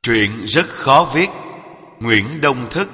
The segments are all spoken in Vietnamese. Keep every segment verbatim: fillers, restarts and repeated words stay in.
Truyện rất khó viết. Nguyễn Đông Thức.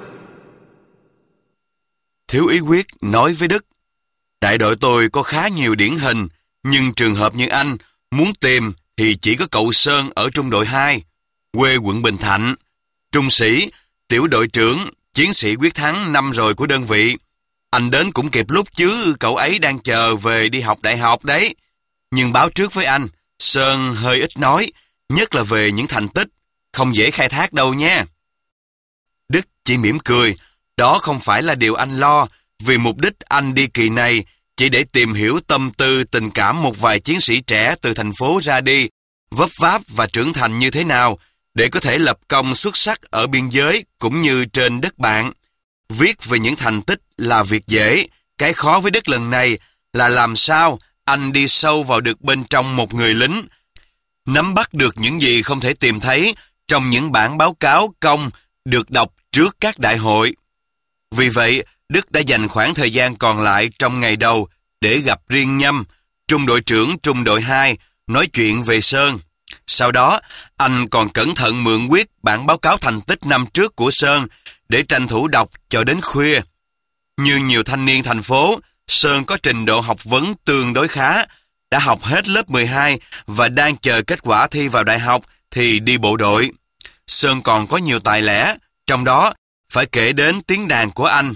Thiếu úy Quyết nói với Đức: đại đội tôi có khá nhiều điển hình, nhưng trường hợp như anh muốn tìm thì chỉ có cậu Sơn ở trung đội hai, quê quận Bình Thạnh. Trung sĩ, tiểu đội trưởng, chiến sĩ quyết thắng năm rồi của đơn vị. Anh đến cũng kịp lúc chứ, cậu ấy đang chờ về đi học đại học đấy. Nhưng báo trước với anh, Sơn hơi ít nói, nhất là về những thành tích, không dễ khai thác đâu nha. Đức chỉ mỉm cười, đó không phải là điều anh lo, vì mục đích anh đi kỳ này chỉ để tìm hiểu tâm tư tình cảm một vài chiến sĩ trẻ từ thành phố ra đi, vấp váp và trưởng thành như thế nào, để có thể lập công xuất sắc ở biên giới cũng như trên đất bạn. Viết về những thành tích là việc dễ, cái khó với Đức lần này là làm sao anh đi sâu vào được bên trong một người lính, nắm bắt được những gì không thể tìm thấy trong những bản báo cáo công được đọc trước các đại hội. Vì vậy, Đức đã dành khoảng thời gian còn lại trong ngày đầu để gặp riêng Nhâm, trung đội trưởng trung đội hai, nói chuyện về Sơn. Sau đó, anh còn cẩn thận mượn Quyết bản báo cáo thành tích năm trước của Sơn để tranh thủ đọc cho đến khuya. Như nhiều thanh niên thành phố, Sơn có trình độ học vấn tương đối khá, đã học hết lớp mười hai và đang chờ kết quả thi vào đại học thì đi bộ đội. Sơn còn có nhiều tài lẻ, trong đó phải kể đến tiếng đàn của anh.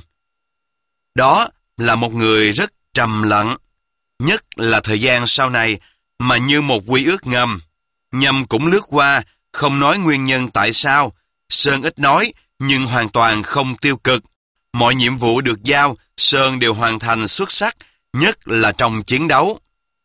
Đó là một người rất trầm lặng, nhất là thời gian sau này, mà như một quy ước ngầm. Nhâm cũng lướt qua, không nói nguyên nhân tại sao. Sơn ít nói, nhưng hoàn toàn không tiêu cực. Mọi nhiệm vụ được giao, Sơn đều hoàn thành xuất sắc, nhất là trong chiến đấu.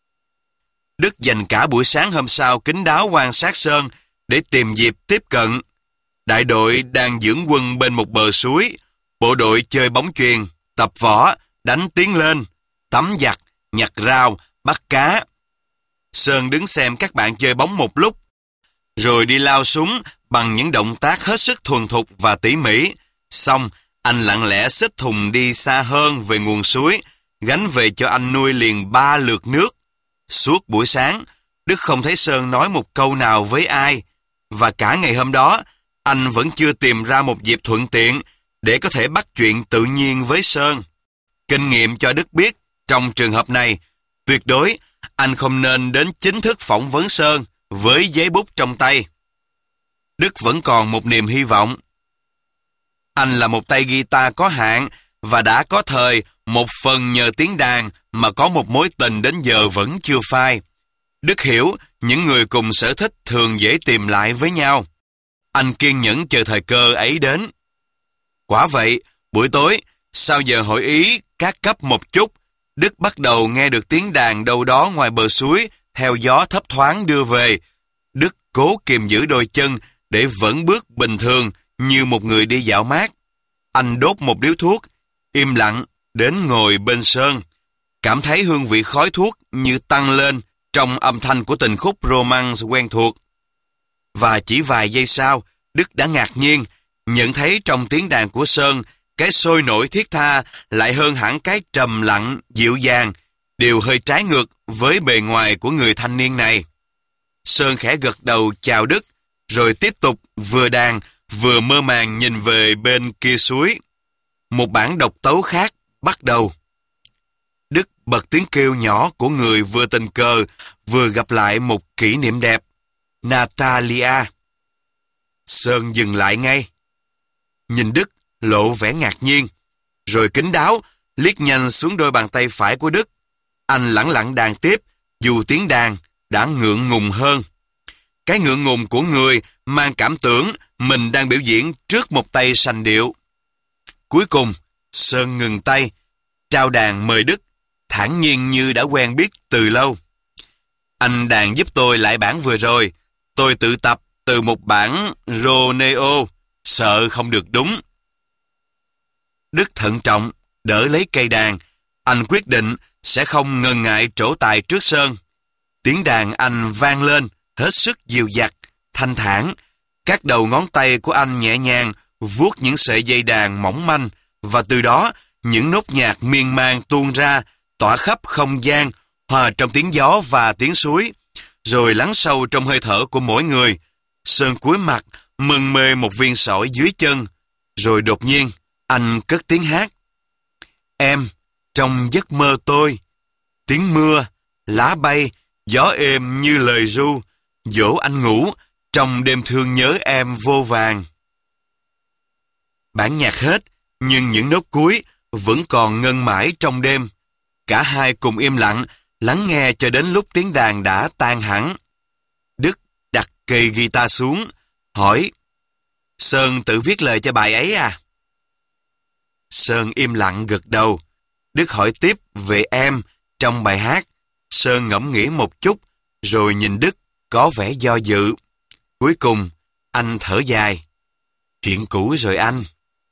Đức dành cả buổi sáng hôm sau kín đáo quan sát Sơn để tìm dịp tiếp cận. Đại đội đang dưỡng quân bên một bờ suối, bộ đội chơi bóng chuyền, tập võ, đánh tiến lên, tắm giặt, nhặt rau, bắt cá. Sơn đứng xem các bạn chơi bóng một lúc, rồi đi lao súng bằng những động tác hết sức thuần thục và tỉ mỉ. Xong, anh lặng lẽ xách thùng đi xa hơn về nguồn suối, gánh về cho anh nuôi liền ba lượt nước. Suốt buổi sáng, Đức không thấy Sơn nói một câu nào với ai, và cả ngày hôm đó, anh vẫn chưa tìm ra một dịp thuận tiện để có thể bắt chuyện tự nhiên với Sơn. Kinh nghiệm cho Đức biết, trong trường hợp này, tuyệt đối anh không nên đến chính thức phỏng vấn Sơn với giấy bút trong tay. Đức vẫn còn một niềm hy vọng. Anh là một tay guitar có hạn và đã có thời một phần nhờ tiếng đàn mà có một mối tình đến giờ vẫn chưa phai. Đức hiểu những người cùng sở thích thường dễ tìm lại với nhau. Anh kiên nhẫn chờ thời cơ ấy đến. Quả vậy, buổi tối, sau giờ hội ý các cấp một chút, Đức bắt đầu nghe được tiếng đàn đâu đó ngoài bờ suối theo gió thấp thoáng đưa về. Đức cố kiềm giữ đôi chân để vẫn bước bình thường như một người đi dạo mát. Anh đốt một điếu thuốc, im lặng đến ngồi bên Sơn, cảm thấy hương vị khói thuốc như tăng lên trong âm thanh của tình khúc romance quen thuộc. Và chỉ vài giây sau, Đức đã ngạc nhiên nhận thấy trong tiếng đàn của Sơn, cái sôi nổi thiết tha lại hơn hẳn cái trầm lặng, dịu dàng, đều hơi trái ngược với bề ngoài của người thanh niên này. Sơn khẽ gật đầu chào Đức, rồi tiếp tục vừa đàn vừa mơ màng nhìn về bên kia suối. Một bản độc tấu khác bắt đầu. Đức bật tiếng kêu nhỏ của người vừa tình cờ vừa gặp lại một kỷ niệm đẹp. Natalia. Sơn dừng lại ngay. Nhìn Đức lộ vẻ ngạc nhiên, rồi kín đáo liếc nhanh xuống đôi bàn tay phải của Đức. Anh lẳng lặng đàn tiếp, dù tiếng đàn đã ngượng ngùng hơn. Cái ngượng ngùng của người mang cảm tưởng mình đang biểu diễn trước một tay sành điệu. Cuối cùng, Sơn ngừng tay, trao đàn mời Đức, thản nhiên như đã quen biết từ lâu. Anh đàn giúp tôi lại bản vừa rồi. Tôi tự tập từ một bản Romeo, sợ không được đúng. Đức thận trọng, đỡ lấy cây đàn. Anh quyết định sẽ không ngần ngại trổ tài trước Sơn. Tiếng đàn anh vang lên, hết sức dịu dặt, thanh thản. Các đầu ngón tay của anh nhẹ nhàng vuốt những sợi dây đàn mỏng manh, và từ đó những nốt nhạc miên man tuôn ra, tỏa khắp không gian, hòa trong tiếng gió và tiếng suối, rồi lắng sâu trong hơi thở của mỗi người. Sơn cúi mặt, mân mê một viên sỏi dưới chân, rồi đột nhiên anh cất tiếng hát. Em, trong giấc mơ tôi, tiếng mưa, lá bay, gió êm như lời ru, dỗ anh ngủ trong đêm thương nhớ em vô vàn. Bản nhạc hết, nhưng những nốt cuối vẫn còn ngân mãi trong đêm. Cả hai cùng im lặng, lắng nghe cho đến lúc tiếng đàn đã tan hẳn. Đức đặt cây guitar xuống, hỏi, Sơn tự viết lời cho bài ấy à? Sơn im lặng gật đầu. Đức hỏi tiếp về em trong bài hát. Sơn ngẫm nghĩ một chút, rồi nhìn Đức có vẻ do dự. Cuối cùng, anh thở dài. Chuyện cũ rồi anh.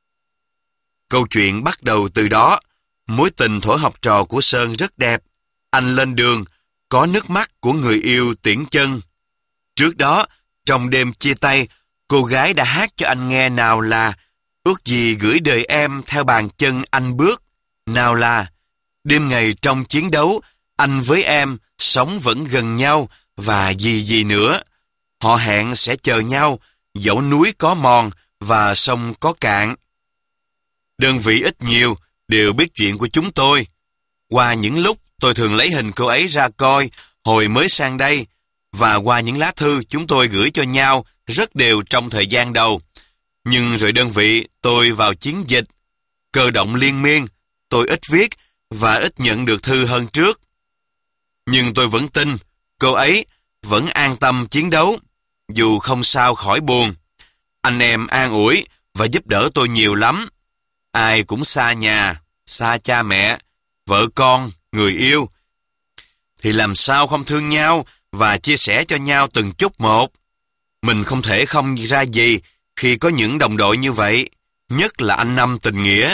Câu chuyện bắt đầu từ đó. Mối tình thuở học trò của Sơn rất đẹp. Anh lên đường, có nước mắt của người yêu tiễn chân. Trước đó, trong đêm chia tay, cô gái đã hát cho anh nghe nào là ước gì gửi đời em theo bàn chân anh bước, nào là đêm ngày trong chiến đấu, anh với em sống vẫn gần nhau và gì gì nữa. Họ hẹn sẽ chờ nhau, dẫu núi có mòn và sông có cạn. Đơn vị ít nhiều đều biết chuyện của chúng tôi. Qua những lúc tôi thường lấy hình cô ấy ra coi hồi mới sang đây, và qua những lá thư chúng tôi gửi cho nhau rất đều trong thời gian đầu. Nhưng rồi đơn vị tôi vào chiến dịch, cơ động liên miên, tôi ít viết và ít nhận được thư hơn trước. Nhưng tôi vẫn tin cô ấy vẫn an tâm chiến đấu, dù không sao khỏi buồn. Anh em an ủi và giúp đỡ tôi nhiều lắm. Ai cũng xa nhà, xa cha mẹ, vợ con, người yêu. Thì làm sao không thương nhau và chia sẻ cho nhau từng chút một. Mình không thể không ra gì khi có những đồng đội như vậy, nhất là anh Năm tình nghĩa.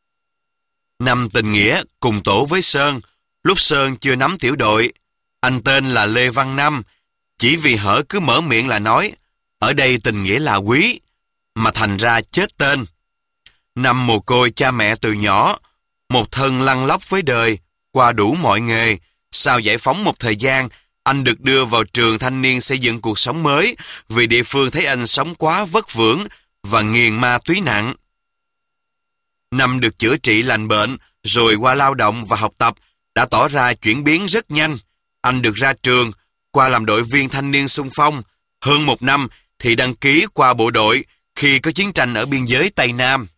Năm tình nghĩa cùng tổ với Sơn, lúc Sơn chưa nắm tiểu đội. Anh tên là Lê Văn Năm, chỉ vì hở cứ mở miệng là nói, ở đây tình nghĩa là quý, mà thành ra chết tên. Năm mồ côi cha mẹ từ nhỏ, một thân lăn lóc với đời, qua đủ mọi nghề. Sau giải phóng một thời gian, anh được đưa vào trường thanh niên xây dựng cuộc sống mới vì địa phương thấy anh sống quá vất vưởng và nghiền ma túy nặng. Năm được chữa trị lành bệnh, rồi qua lao động và học tập, đã tỏ ra chuyển biến rất nhanh. Anh được ra trường, qua làm đội viên thanh niên xung phong. Hơn một năm thì đăng ký qua bộ đội khi có chiến tranh ở biên giới Tây Nam.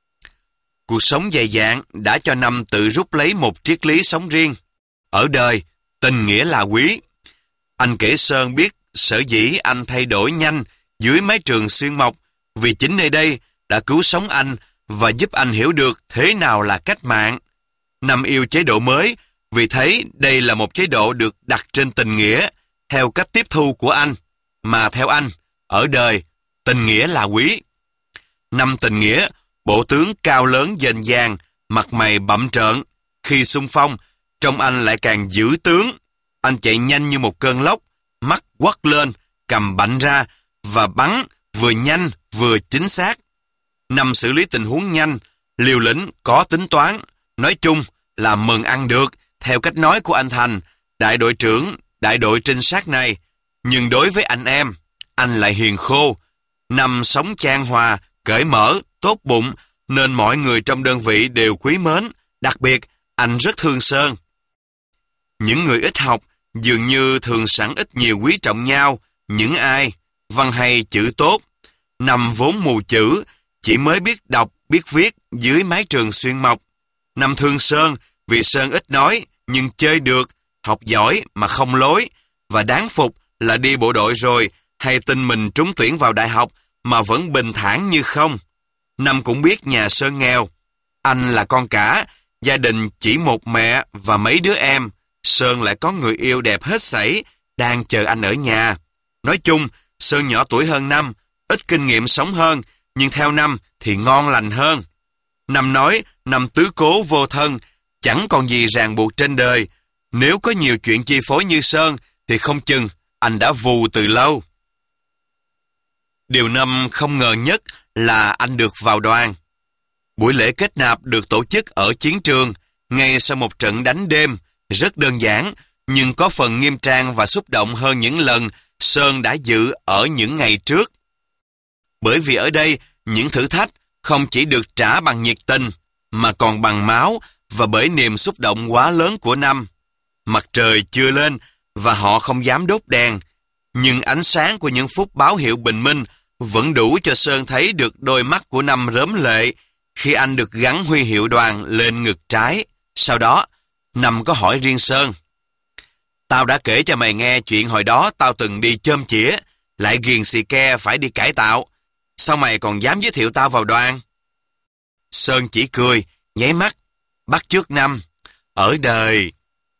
Cuộc sống dày dạn đã cho Năm tự rút lấy một triết lý sống riêng. Ở đời, tình nghĩa là quý. Anh kể Sơn biết sở dĩ anh thay đổi nhanh dưới mái trường xuyên mộc vì chính nơi đây đã cứu sống anh và giúp anh hiểu được thế nào là cách mạng. Năm yêu chế độ mới vì thấy đây là một chế độ được đặt trên tình nghĩa theo cách tiếp thu của anh. Mà theo anh, ở đời, tình nghĩa là quý. Năm tình nghĩa, bộ tướng cao lớn dền dàng, mặt mày bặm trợn. Khi xung phong, trông anh lại càng dữ tướng. Anh chạy nhanh như một cơn lốc, mắt quắt lên, cầm bạnh ra và bắn vừa nhanh vừa chính xác. Năm xử lý tình huống nhanh, liều lĩnh, có tính toán. Nói chung là mừng ăn được, theo cách nói của anh Thành, đại đội trưởng, đại đội trinh sát này. Nhưng đối với anh em, anh lại hiền khô. Năm sống chan hòa, cởi mở, tốt bụng, nên mọi người trong đơn vị đều quý mến. Đặc biệt, anh rất thương Sơn. Những người ít học dường như thường sẵn ít nhiều quý trọng nhau. Những ai văn hay chữ tốt, Năm vốn mù chữ, chỉ mới biết đọc, biết viết dưới mái trường xuyên mộc. Năm thương Sơn vì Sơn ít nói nhưng chơi được, học giỏi mà không lối, và đáng phục là đi bộ đội rồi hay tin mình trúng tuyển vào đại học mà vẫn bình thản như không. Năm cũng biết nhà Sơn nghèo. Anh là con cả, gia đình chỉ một mẹ và mấy đứa em. Sơn lại có người yêu đẹp hết sảy, đang chờ anh ở nhà. Nói chung, Sơn nhỏ tuổi hơn Năm, ít kinh nghiệm sống hơn, nhưng theo Năm thì ngon lành hơn. Năm nói, Năm tứ cố vô thân, chẳng còn gì ràng buộc trên đời. Nếu có nhiều chuyện chi phối như Sơn, thì không chừng anh đã vù từ lâu. Điều Năm không ngờ nhất là anh được vào đoàn. Buổi lễ kết nạp được tổ chức ở chiến trường, ngay sau một trận đánh đêm, rất đơn giản, nhưng có phần nghiêm trang và xúc động hơn những lần Sơn đã dự ở những ngày trước. Bởi vì ở đây, những thử thách không chỉ được trả bằng nhiệt tình, mà còn bằng máu và bởi niềm xúc động quá lớn của Năm. Mặt trời chưa lên và họ không dám đốt đèn, nhưng ánh sáng của những phút báo hiệu bình minh vẫn đủ cho Sơn thấy được đôi mắt của Năm rớm lệ khi anh được gắn huy hiệu đoàn lên ngực trái. Sau đó, Năm có hỏi riêng Sơn: "Tao đã kể cho mày nghe chuyện hồi đó tao từng đi chôm chĩa, lại ghiền xì ke phải đi cải tạo. Sao mày còn dám giới thiệu tao vào đoàn?" Sơn chỉ cười, nháy mắt, bắt chước Năm: "Ở đời."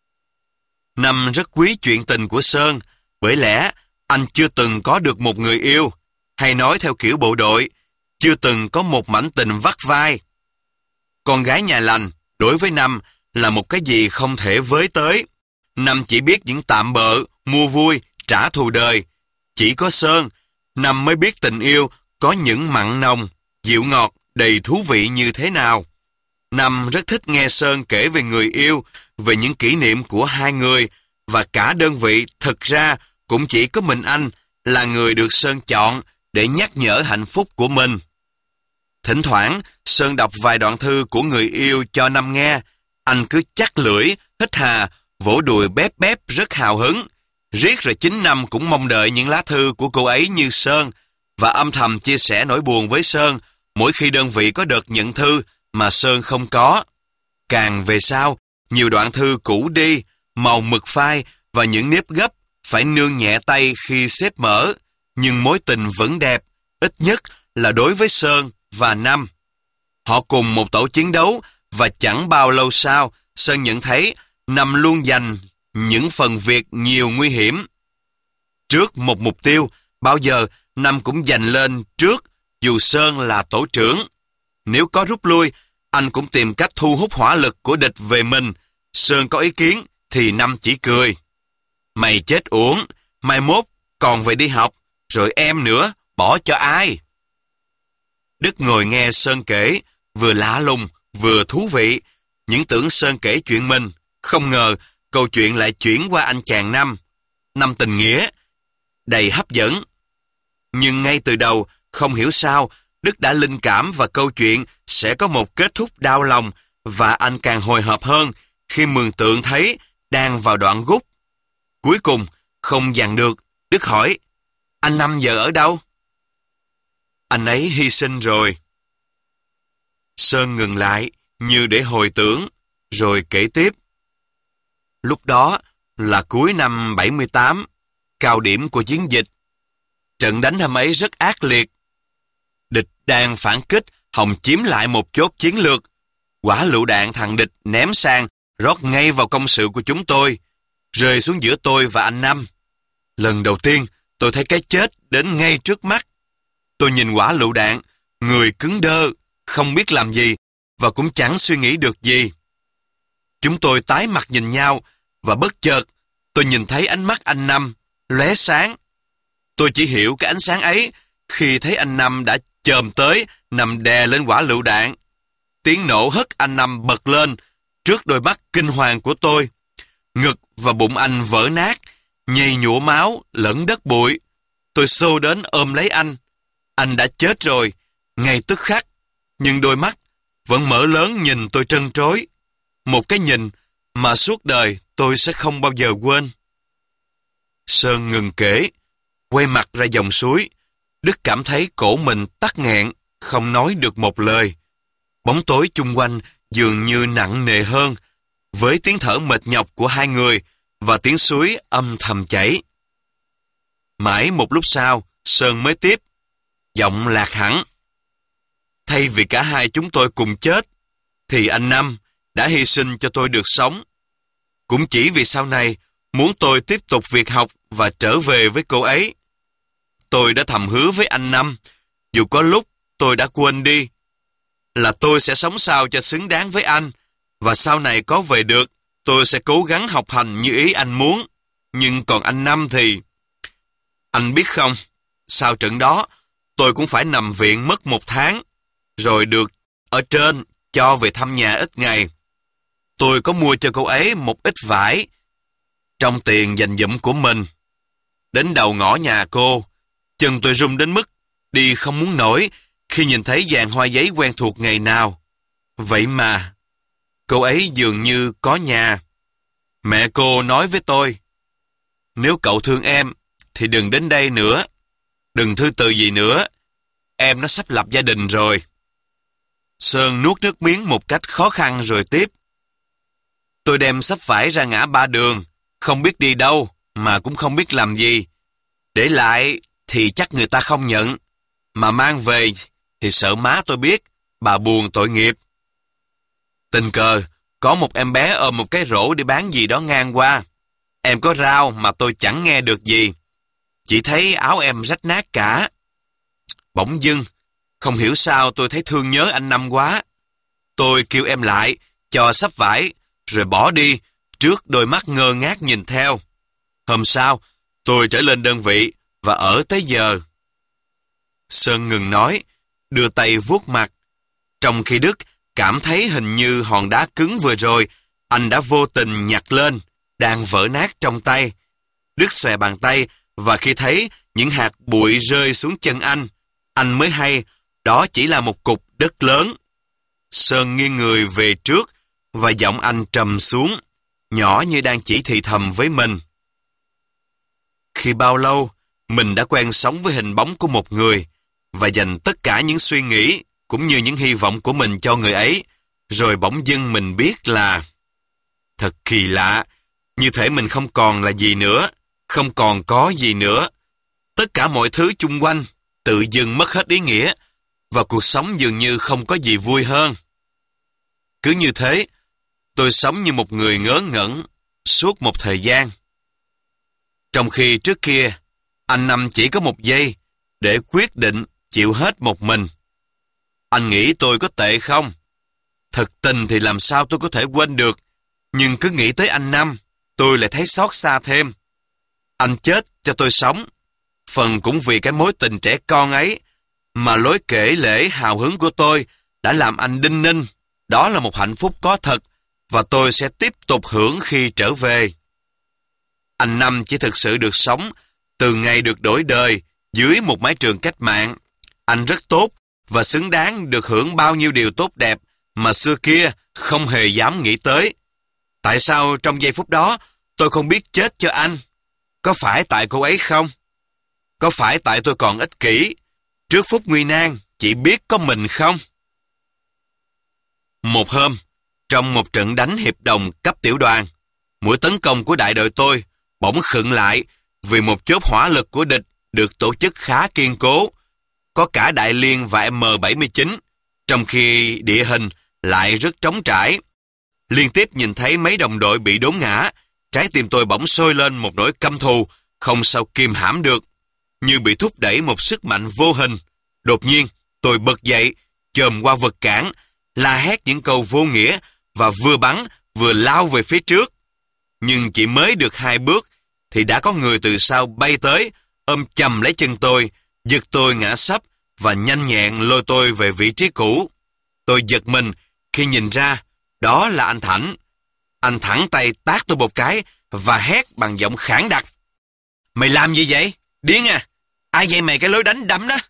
Năm rất quý chuyện tình của Sơn, bởi lẽ anh chưa từng có được một người yêu, hay nói theo kiểu bộ đội, chưa từng có một mảnh tình vắt vai. Con gái nhà lành, đối với Năm, là một cái gì không thể với tới. Năm chỉ biết những tạm bợ, mua vui, trả thù đời. Chỉ có Sơn, Năm mới biết tình yêu có những mặn nồng, dịu ngọt, đầy thú vị như thế nào. Năm rất thích nghe Sơn kể về người yêu, về những kỷ niệm của hai người, và cả đơn vị thực ra cũng chỉ có mình anh là người được Sơn chọn để nhắc nhở hạnh phúc của mình. Thỉnh thoảng, Sơn đọc vài đoạn thư của người yêu cho Năm nghe. Anh cứ chắc lưỡi, hít hà, vỗ đùi bép bép rất hào hứng. Riết rồi chính Năm cũng mong đợi những lá thư của cô ấy như Sơn, và âm thầm chia sẻ nỗi buồn với Sơn mỗi khi đơn vị có đợt nhận thư mà Sơn không có. Càng về sau, nhiều đoạn thư cũ đi, màu mực phai và những nếp gấp phải nương nhẹ tay khi xếp mở, nhưng mối tình vẫn đẹp, ít nhất là đối với Sơn và Năm. Họ cùng một tổ chiến đấu, và chẳng bao lâu sau, Sơn nhận thấy Năm luôn dành những phần việc nhiều nguy hiểm. Trước một mục tiêu, bao giờ Năm cũng giành lên trước, dù Sơn là tổ trưởng. Nếu có rút lui, anh cũng tìm cách thu hút hỏa lực của địch về mình. Sơn có ý kiến thì Năm chỉ cười: "Mày chết uổng, mai mốt còn phải đi học, rồi em nữa, bỏ cho ai?" Đức ngồi nghe Sơn kể, vừa lạ lùng, vừa thú vị. Những tưởng Sơn kể chuyện mình, không ngờ câu chuyện lại chuyển qua anh chàng Năm. Năm tình nghĩa, đầy hấp dẫn. Nhưng ngay từ đầu, không hiểu sao, Đức đã linh cảm và câu chuyện sẽ có một kết thúc đau lòng, và anh càng hồi hộp hơn khi mường tượng thấy đang vào đoạn gút. Cuối cùng, không dằn được, Đức hỏi: "Anh Năm giờ ở đâu?" "Anh ấy hy sinh rồi." Sơn ngừng lại, như để hồi tưởng, rồi kể tiếp: "Lúc đó là cuối năm bảy mươi tám, cao điểm của chiến dịch. Trận đánh hôm ấy rất ác liệt. Địch đang phản kích, hòng chiếm lại một chốt chiến lược. Quả lựu đạn thằng địch ném sang, rót ngay vào công sự của chúng tôi, rơi xuống giữa tôi và anh Năm. Lần đầu tiên, tôi thấy cái chết đến ngay trước mắt. Tôi nhìn quả lựu đạn, người cứng đơ, không biết làm gì, và cũng chẳng suy nghĩ được gì. Chúng tôi tái mặt nhìn nhau, và bất chợt, tôi nhìn thấy ánh mắt anh Năm lóe sáng. Tôi chỉ hiểu cái ánh sáng ấy khi thấy anh Năm đã chồm tới, nằm đè lên quả lựu đạn. Tiếng nổ hất anh Năm bật lên trước đôi mắt kinh hoàng của tôi. Ngực và bụng anh vỡ nát, nhầy nhụa máu lẫn đất bụi. Tôi xô đến ôm lấy anh. Anh đã chết rồi, ngay tức khắc, nhưng đôi mắt vẫn mở lớn nhìn tôi trân trối. Một cái nhìn mà suốt đời tôi sẽ không bao giờ quên." Sơn ngừng kể, quay mặt ra dòng suối. Đức cảm thấy cổ mình tắc nghẹn, không nói được một lời. Bóng tối chung quanh dường như nặng nề hơn, với tiếng thở mệt nhọc của hai người và tiếng suối âm thầm chảy. Mãi một lúc sau, Sơn mới tiếp, giọng lạc hẳn: "Thay vì cả hai chúng tôi cùng chết, thì anh Năm đã hy sinh cho tôi được sống. Cũng chỉ vì sau này muốn tôi tiếp tục việc học và trở về với cô ấy. Tôi đã thầm hứa với anh Năm, dù có lúc tôi đã quên đi, là tôi sẽ sống sao cho xứng đáng với anh, và sau này có về được, tôi sẽ cố gắng học hành như ý anh muốn. Nhưng còn anh Năm thì... Anh biết không, sau trận đó, tôi cũng phải nằm viện mất một tháng, rồi được ở trên cho về thăm nhà ít ngày. Tôi có mua cho cô ấy một ít vải trong tiền dành dụm của mình. Đến đầu ngõ nhà cô, chân tôi run đến mức đi không muốn nổi khi nhìn thấy dàn hoa giấy quen thuộc ngày nào. Vậy mà, cô ấy dường như có nhà. Mẹ cô nói với tôi, nếu cậu thương em, thì đừng đến đây nữa. Đừng thư từ gì nữa. Em nó sắp lập gia đình rồi. Sơn nuốt nước miếng một cách khó khăn rồi tiếp. Tôi đem sắp vải ra ngã ba đường, không biết đi đâu, mà cũng không biết làm gì. Để lại thì chắc người ta không nhận, mà mang về thì sợ má tôi biết, bà buồn tội nghiệp. Tình cờ, có một em bé ôm một cái rổ đi bán gì đó ngang qua. Em có rao mà tôi chẳng nghe được gì. Chỉ thấy áo em rách nát cả. Bỗng dưng, không hiểu sao tôi thấy thương nhớ anh Năm quá. Tôi kêu em lại, cho sắp vải, rồi bỏ đi, trước đôi mắt ngơ ngác nhìn theo. Hôm sau, tôi trở lên đơn vị, và ở tới giờ. Sơn ngừng nói, đưa tay vuốt mặt. Trong khi Đức cảm thấy hình như hòn đá cứng vừa rồi, anh đã vô tình nhặt lên, đang vỡ nát trong tay. Đức xòe bàn tay, và khi thấy những hạt bụi rơi xuống chân anh, anh mới hay đó chỉ là một cục đất lớn. Sơn nghiêng người về trước, và giọng anh trầm xuống, nhỏ như đang chỉ thì thầm với mình. Khi bao lâu, mình đã quen sống với hình bóng của một người, và dành tất cả những suy nghĩ, cũng như những hy vọng của mình cho người ấy, rồi bỗng dưng mình biết là... Thật kỳ lạ, như thể mình không còn là gì nữa, không còn có gì nữa. Tất cả mọi thứ chung quanh tự dưng mất hết ý nghĩa, và cuộc sống dường như không có gì vui hơn. Cứ như thế, tôi sống như một người ngớ ngẩn suốt một thời gian. Trong khi trước kia, anh Năm chỉ có một giây để quyết định chịu hết một mình. Anh nghĩ tôi có tệ không? Thật tình thì làm sao tôi có thể quên được, nhưng cứ nghĩ tới anh Năm, tôi lại thấy xót xa thêm. Anh chết cho tôi sống, phần cũng vì cái mối tình trẻ con ấy, mà lối kể lễ hào hứng của tôi đã làm anh đinh ninh. Đó là một hạnh phúc có thật, và tôi sẽ tiếp tục hưởng khi trở về. Anh Năm chỉ thực sự được sống từ ngày được đổi đời dưới một mái trường cách mạng. Anh rất tốt và xứng đáng được hưởng bao nhiêu điều tốt đẹp mà xưa kia không hề dám nghĩ tới. Tại sao trong giây phút đó tôi không biết chết cho anh? Có phải tại cô ấy không? Có phải tại tôi còn ích kỷ, trước phút nguy nan chỉ biết có mình không? Một hôm, trong một trận đánh hiệp đồng cấp tiểu đoàn, mũi tấn công của đại đội tôi bỗng khựng lại vì một chốt hỏa lực của địch được tổ chức khá kiên cố, có cả Đại Liên và M bảy mươi chín, trong khi địa hình lại rất trống trải. Liên tiếp nhìn thấy mấy đồng đội bị đốn ngã, trái tim tôi bỗng sôi lên một nỗi căm thù, không sao kìm hãm được, như bị thúc đẩy một sức mạnh vô hình. Đột nhiên, tôi bật dậy, chồm qua vật cản, la hét những câu vô nghĩa và vừa bắn vừa lao về phía trước. Nhưng chỉ mới được hai bước thì đã có người từ sau bay tới, ôm chầm lấy chân tôi, giật tôi ngã sấp và nhanh nhẹn lôi tôi về vị trí cũ. Tôi giật mình khi nhìn ra đó là anh Thảnh. Anh thẳng tay tát tôi một cái và hét bằng giọng khản đặc: "Mày làm gì vậy? Điên à? Ai dạy mày cái lối đánh đấm đó?"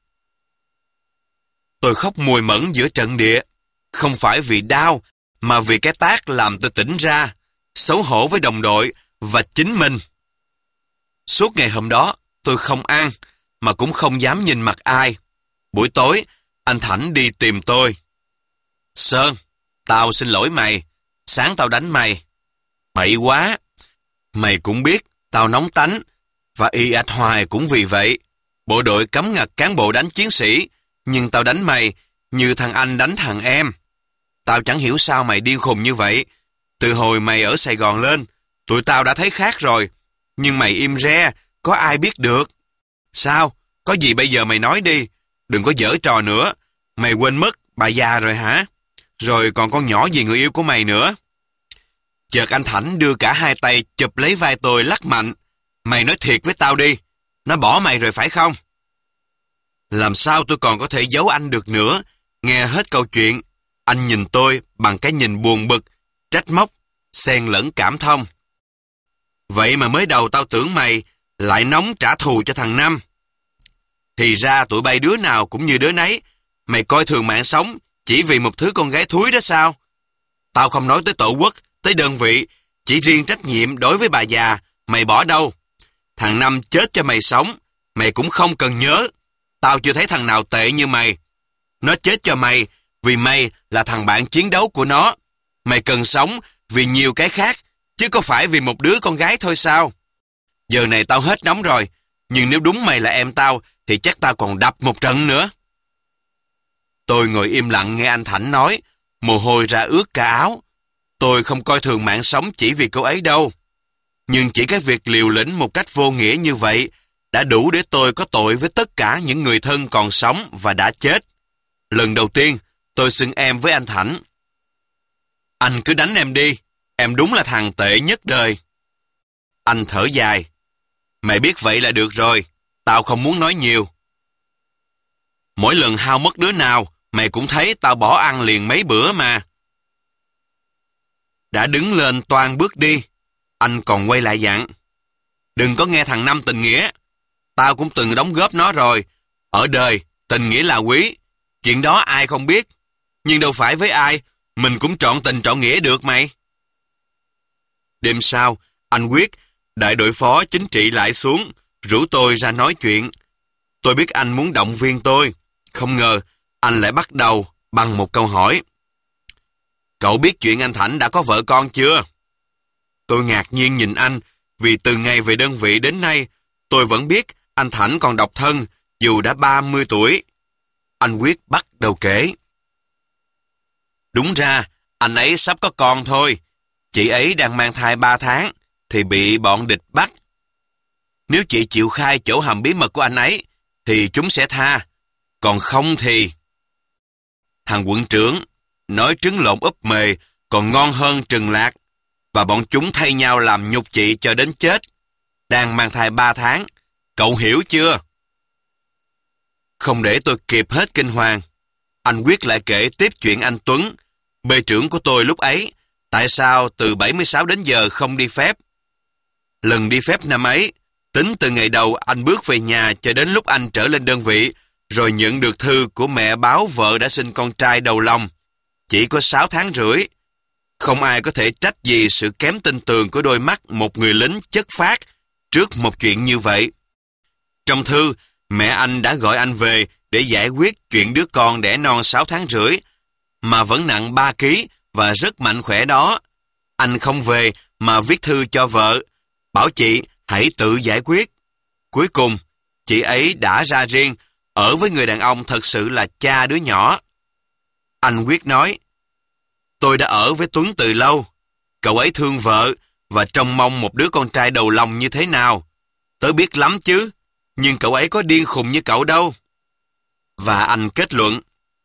Tôi khóc mùi mẫn giữa trận địa, không phải vì đau mà vì cái tát làm tôi tỉnh ra, xấu hổ với đồng đội và chính mình. Suốt ngày hôm đó, tôi không ăn, mà cũng không dám nhìn mặt ai. Buổi tối, anh Thảnh đi tìm tôi. "Sơn, tao xin lỗi mày. Sáng tao đánh mày. Bậy quá. Mày cũng biết, tao nóng tánh, và y ạch hoài cũng vì vậy. Bộ đội cấm ngặt cán bộ đánh chiến sĩ, nhưng tao đánh mày như thằng anh đánh thằng em. Tao chẳng hiểu sao mày điên khùng như vậy. Từ hồi mày ở Sài Gòn lên, tụi tao đã thấy khác rồi. Nhưng mày im re, có ai biết được. Sao? Có gì bây giờ mày nói đi. Đừng có giở trò nữa. Mày quên mất bà già rồi hả? Rồi còn con nhỏ gì người yêu của mày nữa." Chợt anh Thảnh đưa cả hai tay chụp lấy vai tôi lắc mạnh. "Mày nói thiệt với tao đi. Nó bỏ mày rồi phải không?" Làm sao tôi còn có thể giấu anh được nữa? Nghe hết câu chuyện, anh nhìn tôi bằng cái nhìn buồn bực, trách móc, xen lẫn cảm thông. "Vậy mà mới đầu tao tưởng mày lại nóng trả thù cho thằng Năm. Thì ra tụi bay đứa nào cũng như đứa nấy. Mày coi thường mạng sống chỉ vì một thứ con gái thúi đó sao? Tao không nói tới tổ quốc, tới đơn vị, chỉ riêng trách nhiệm đối với bà già, mày bỏ đâu? Thằng Năm chết cho mày sống, mày cũng không cần nhớ. Tao chưa thấy thằng nào tệ như mày. Nó chết cho mày vì mày là thằng bạn chiến đấu của nó. Mày cần sống vì nhiều cái khác, chứ có phải vì một đứa con gái thôi sao? Giờ này tao hết nóng rồi, nhưng nếu đúng mày là em tao, thì chắc tao còn đập một trận nữa. Tôi ngồi im lặng nghe anh Thảnh nói, mồ hôi ra ướt cả áo. Tôi không coi thường mạng sống chỉ vì cô ấy đâu. Nhưng chỉ cái việc liều lĩnh một cách vô nghĩa như vậy đã đủ để tôi có tội với tất cả những người thân còn sống và đã chết. Lần đầu tiên, tôi xưng em với anh Thảnh. Anh cứ đánh em đi, em đúng là thằng tệ nhất đời. Anh thở dài. Mày biết vậy là được rồi, tao không muốn nói nhiều. Mỗi lần hao mất đứa nào, mày cũng thấy tao bỏ ăn liền mấy bữa mà. Đã đứng lên toan bước đi, anh còn quay lại dặn. Đừng có nghe thằng Năm tình nghĩa. Tao cũng từng đóng góp nó rồi. Ở đời, tình nghĩa là quý. Chuyện đó ai không biết. Nhưng đâu phải với ai, mình cũng trọn tình trọn nghĩa được mày. Đêm sau, anh Quyết, đại đội phó chính trị lại xuống, rủ tôi ra nói chuyện. Tôi biết anh muốn động viên tôi. Không ngờ, anh lại bắt đầu bằng một câu hỏi. Cậu biết chuyện anh Thảnh đã có vợ con chưa? Tôi ngạc nhiên nhìn anh, vì từ ngày về đơn vị đến nay, tôi vẫn biết anh Thảnh còn độc thân, dù đã ba mươi tuổi. Anh Quyết bắt đầu kể. Đúng ra, anh ấy sắp có con thôi. Chị ấy đang mang thai ba tháng, thì bị bọn địch bắt. Nếu chị chịu khai chỗ hầm bí mật của anh ấy, thì chúng sẽ tha. Còn không thì... Thằng quận trưởng nói trứng lộn úp mề còn ngon hơn trừng lạc, và bọn chúng thay nhau làm nhục chị cho đến chết. Đang mang thai ba tháng. Cậu hiểu chưa? Không để tôi kịp hết kinh hoàng, anh Quyết lại kể tiếp chuyện anh Tuấn, bê trưởng của tôi lúc ấy, tại sao từ bảy mươi sáu đến giờ không đi phép. Lần đi phép năm ấy, tính từ ngày đầu anh bước về nhà cho đến lúc anh trở lên đơn vị, rồi nhận được thư của mẹ báo vợ đã sinh con trai đầu lòng, chỉ có sáu tháng rưỡi. Không ai có thể trách gì sự kém tin tường của đôi mắt một người lính chất phác trước một chuyện như vậy. Trong thư, mẹ anh đã gọi anh về để giải quyết chuyện đứa con đẻ non sáu tháng rưỡi, mà vẫn nặng ba ký và rất mạnh khỏe đó. Anh không về mà viết thư cho vợ, bảo chị hãy tự giải quyết. Cuối cùng, chị ấy đã ra riêng, ở với người đàn ông thật sự là cha đứa nhỏ. Anh Quyết nói, tôi đã ở với Tuấn từ lâu. Cậu ấy thương vợ và trông mong một đứa con trai đầu lòng như thế nào. Tớ biết lắm chứ, nhưng cậu ấy có điên khùng như cậu đâu. Và anh kết luận,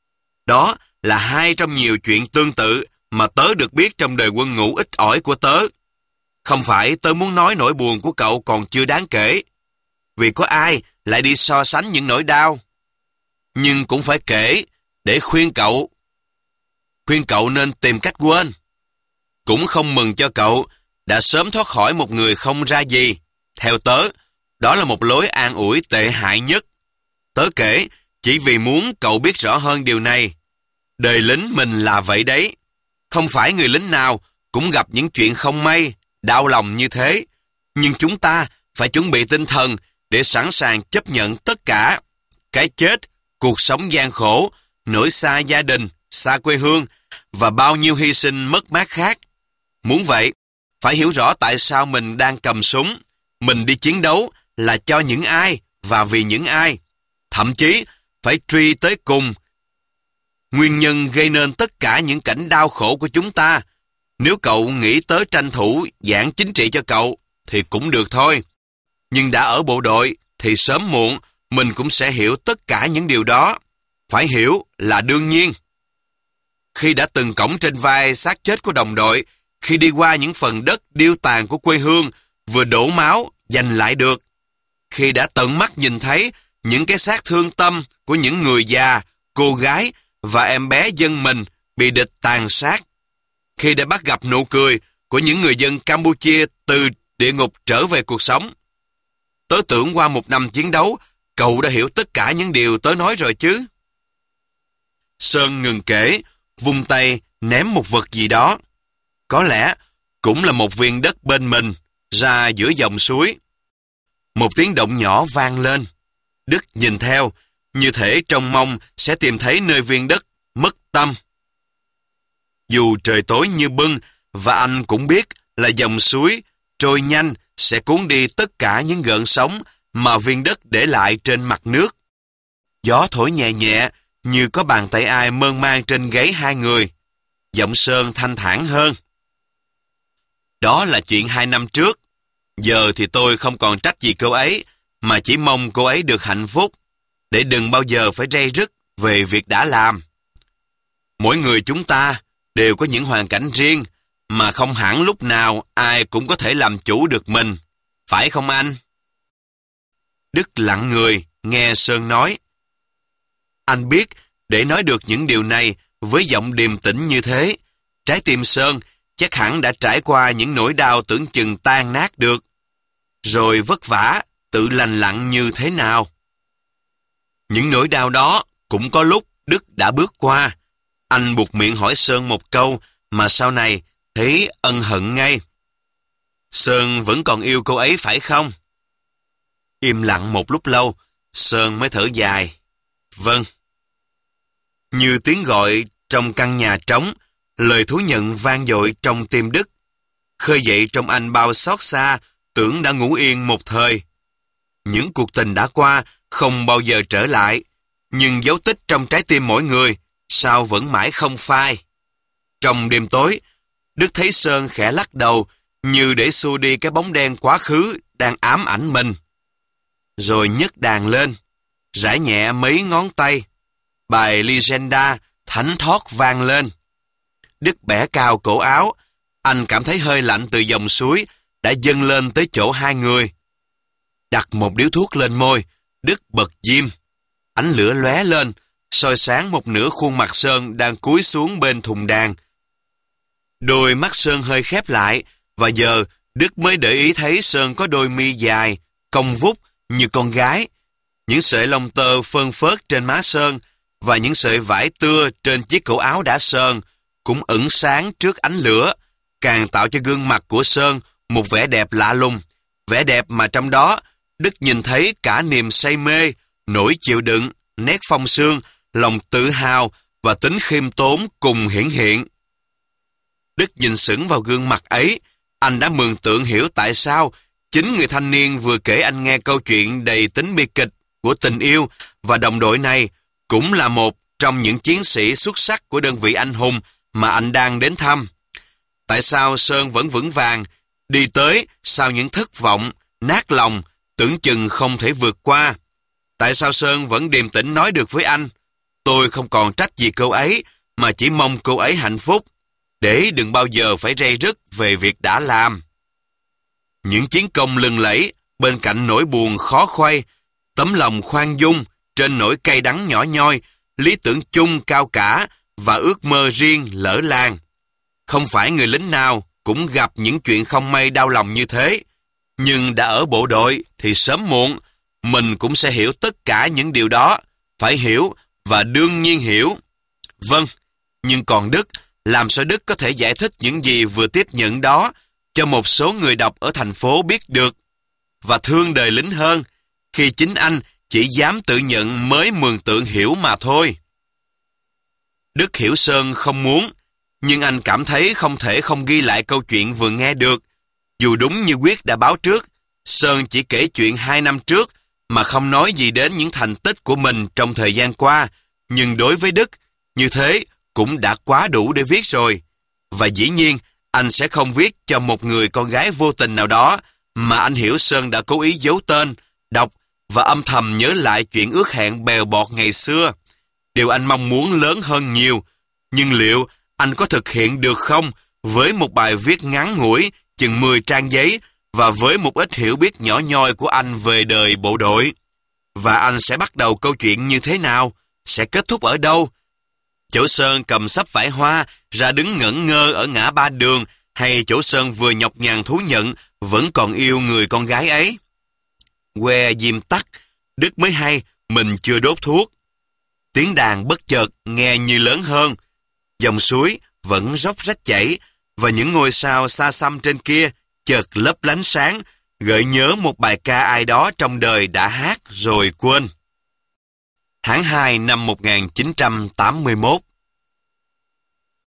đó là hai trong nhiều chuyện tương tự mà tớ được biết trong đời quân ngũ ít ỏi của tớ. Không phải tớ muốn nói nỗi buồn của cậu còn chưa đáng kể, vì có ai lại đi so sánh những nỗi đau. Nhưng cũng phải kể để khuyên cậu. Khuyên cậu nên tìm cách quên. Cũng không mừng cho cậu đã sớm thoát khỏi một người không ra gì. Theo tớ, đó là một lối an ủi tệ hại nhất. Tớ kể chỉ vì muốn cậu biết rõ hơn điều này. Đời lính mình là vậy đấy. Không phải người lính nào cũng gặp những chuyện không may, đau lòng như thế. Nhưng chúng ta phải chuẩn bị tinh thần để sẵn sàng chấp nhận tất cả. Cái chết, cuộc sống gian khổ, nỗi xa gia đình, xa quê hương và bao nhiêu hy sinh mất mát khác. Muốn vậy, phải hiểu rõ tại sao mình đang cầm súng. Mình đi chiến đấu là cho những ai và vì những ai. Thậm chí phải truy tới cùng nguyên nhân gây nên tất cả những cảnh đau khổ của chúng ta. Nếu cậu nghĩ tới tranh thủ giảng chính trị cho cậu thì cũng được thôi. Nhưng đã ở bộ đội thì sớm muộn mình cũng sẽ hiểu tất cả những điều đó. Phải hiểu là đương nhiên. Khi đã từng cõng trên vai xác chết của đồng đội, khi đi qua những phần đất điêu tàn của quê hương vừa đổ máu giành lại được, khi đã tận mắt nhìn thấy những cái xác thương tâm của những người già, cô gái và em bé dân mình bị địch tàn sát, khi đã bắt gặp nụ cười của những người dân Campuchia từ địa ngục trở về cuộc sống. Tớ tưởng qua một năm chiến đấu, Cậu đã hiểu tất cả những điều tớ nói rồi chứ? Sơn ngừng kể, vung tay ném một vật gì đó. Có lẽ cũng là một viên đất bên mình, ra giữa dòng suối. Một tiếng động nhỏ vang lên. Đức nhìn theo, như thể trông mong sẽ tìm thấy nơi viên đất mất tâm. Dù trời tối như bưng, và anh cũng biết là dòng suối trôi nhanh sẽ cuốn đi tất cả những gợn sóng mà viên đất để lại trên mặt nước. Gió thổi nhẹ nhẹ, như có bàn tay ai mơn man trên gáy hai người. Giọng Sơn thanh thản hơn. Đó là chuyện hai năm trước. Giờ thì tôi không còn trách gì cô ấy, mà chỉ mong cô ấy được hạnh phúc, để đừng bao giờ phải ray rứt về việc đã làm. Mỗi người chúng ta đều có những hoàn cảnh riêng, mà không hẳn lúc nào ai cũng có thể làm chủ được mình. Phải không anh? Đức lặng người, nghe Sơn nói. Anh biết, để nói được những điều này với giọng điềm tĩnh như thế, trái tim Sơn chắc hẳn đã trải qua những nỗi đau tưởng chừng tan nát được. Rồi vất vả, tự lành lặn như thế nào. Những nỗi đau đó cũng có lúc Đức đã bước qua. Anh buộc miệng hỏi Sơn một câu mà sau này thấy ân hận ngay. Sơn vẫn còn yêu cô ấy phải không? Im lặng một lúc lâu, Sơn mới thở dài. Vâng. Như tiếng gọi trong căn nhà trống, lời thú nhận vang dội trong tim Đức, khơi dậy trong anh bao xót xa, tưởng đã ngủ yên một thời. Những cuộc tình đã qua không bao giờ trở lại, nhưng dấu tích trong trái tim mỗi người sao vẫn mãi không phai. Trong đêm tối, Đức thấy Sơn khẽ lắc đầu, như để xua đi cái bóng đen quá khứ đang ám ảnh mình. Rồi nhấc đàn lên, rải nhẹ mấy ngón tay. Bài Legenda thánh thót vang lên. Đức bẻ cao cổ áo, anh cảm thấy hơi lạnh từ dòng suối đã dâng lên tới chỗ hai người. Đặt một điếu thuốc lên môi, Đức bật diêm. Ánh lửa lóe lên, soi sáng một nửa khuôn mặt Sơn đang cúi xuống bên thùng đàn. Đôi mắt Sơn hơi khép lại, và giờ Đức mới để ý thấy Sơn có đôi mi dài, cong vút như con gái. Những sợi lông tơ phơn phớt trên má Sơn và những sợi vải tưa trên chiếc cổ áo đã sơn cũng ửng sáng trước ánh lửa, càng tạo cho gương mặt của Sơn một vẻ đẹp lạ lùng. Vẻ đẹp mà trong đó Đức nhìn thấy cả niềm say mê, nỗi chịu đựng, nét phong sương, lòng tự hào và tính khiêm tốn cùng hiển hiện. Đức nhìn sững vào gương mặt ấy, anh đã mường tượng hiểu tại sao chính người thanh niên vừa kể anh nghe câu chuyện đầy tính bi kịch của tình yêu và đồng đội này cũng là một trong những chiến sĩ xuất sắc của đơn vị anh hùng mà anh đang đến thăm. Tại sao Sơn vẫn vững vàng đi tới sau những thất vọng, nát lòng, tưởng chừng không thể vượt qua? Tại sao Sơn vẫn điềm tĩnh nói được với anh, tôi không còn trách gì cô ấy, mà chỉ mong cô ấy hạnh phúc, để đừng bao giờ phải ray rứt về việc đã làm. Những chiến công lừng lẫy bên cạnh nỗi buồn khó khoay, tấm lòng khoan dung trên nỗi cay đắng nhỏ nhoi, lý tưởng chung cao cả và ước mơ riêng lỡ làng. Không phải người lính nào cũng gặp những chuyện không may đau lòng như thế, nhưng đã ở bộ đội thì sớm muộn mình cũng sẽ hiểu tất cả những điều đó, phải hiểu và đương nhiên hiểu. Vâng, nhưng còn Đức, làm sao Đức có thể giải thích những gì vừa tiếp nhận đó cho một số người đọc ở thành phố biết được, và thương đời lính hơn khi chính anh chỉ dám tự nhận mới mường tượng hiểu mà thôi. Đức hiểu Sơn không muốn, nhưng anh cảm thấy không thể không ghi lại câu chuyện vừa nghe được. Dù đúng như Quyết đã báo trước, Sơn chỉ kể chuyện hai năm trước mà không nói gì đến những thành tích của mình trong thời gian qua, nhưng đối với Đức, như thế cũng đã quá đủ để viết rồi. Và dĩ nhiên, anh sẽ không viết cho một người con gái vô tình nào đó mà anh hiểu Sơn đã cố ý giấu tên, đọc và âm thầm nhớ lại chuyện ước hẹn bèo bọt ngày xưa. Điều anh mong muốn lớn hơn nhiều, nhưng liệu anh có thực hiện được không với một bài viết ngắn ngủi chừng mười trang giấy và với một ít hiểu biết nhỏ nhoi của anh về đời bộ đội? Và anh sẽ bắt đầu câu chuyện như thế nào? Sẽ kết thúc ở đâu? Chỗ Sơn cầm sắp vải hoa ra đứng ngẩn ngơ ở ngã ba đường, hay chỗ Sơn vừa nhọc nhằn thú nhận vẫn còn yêu người con gái ấy? Que diêm tắt, Đức mới hay mình chưa đốt thuốc. Tiếng đàn bất chợt nghe như lớn hơn. Dòng suối vẫn róc rách chảy và những ngôi sao xa xăm trên kia chợt lấp lánh sáng, gợi nhớ một bài ca ai đó trong đời đã hát rồi quên. Tháng hai năm một nghìn chín trăm tám mươi mốt,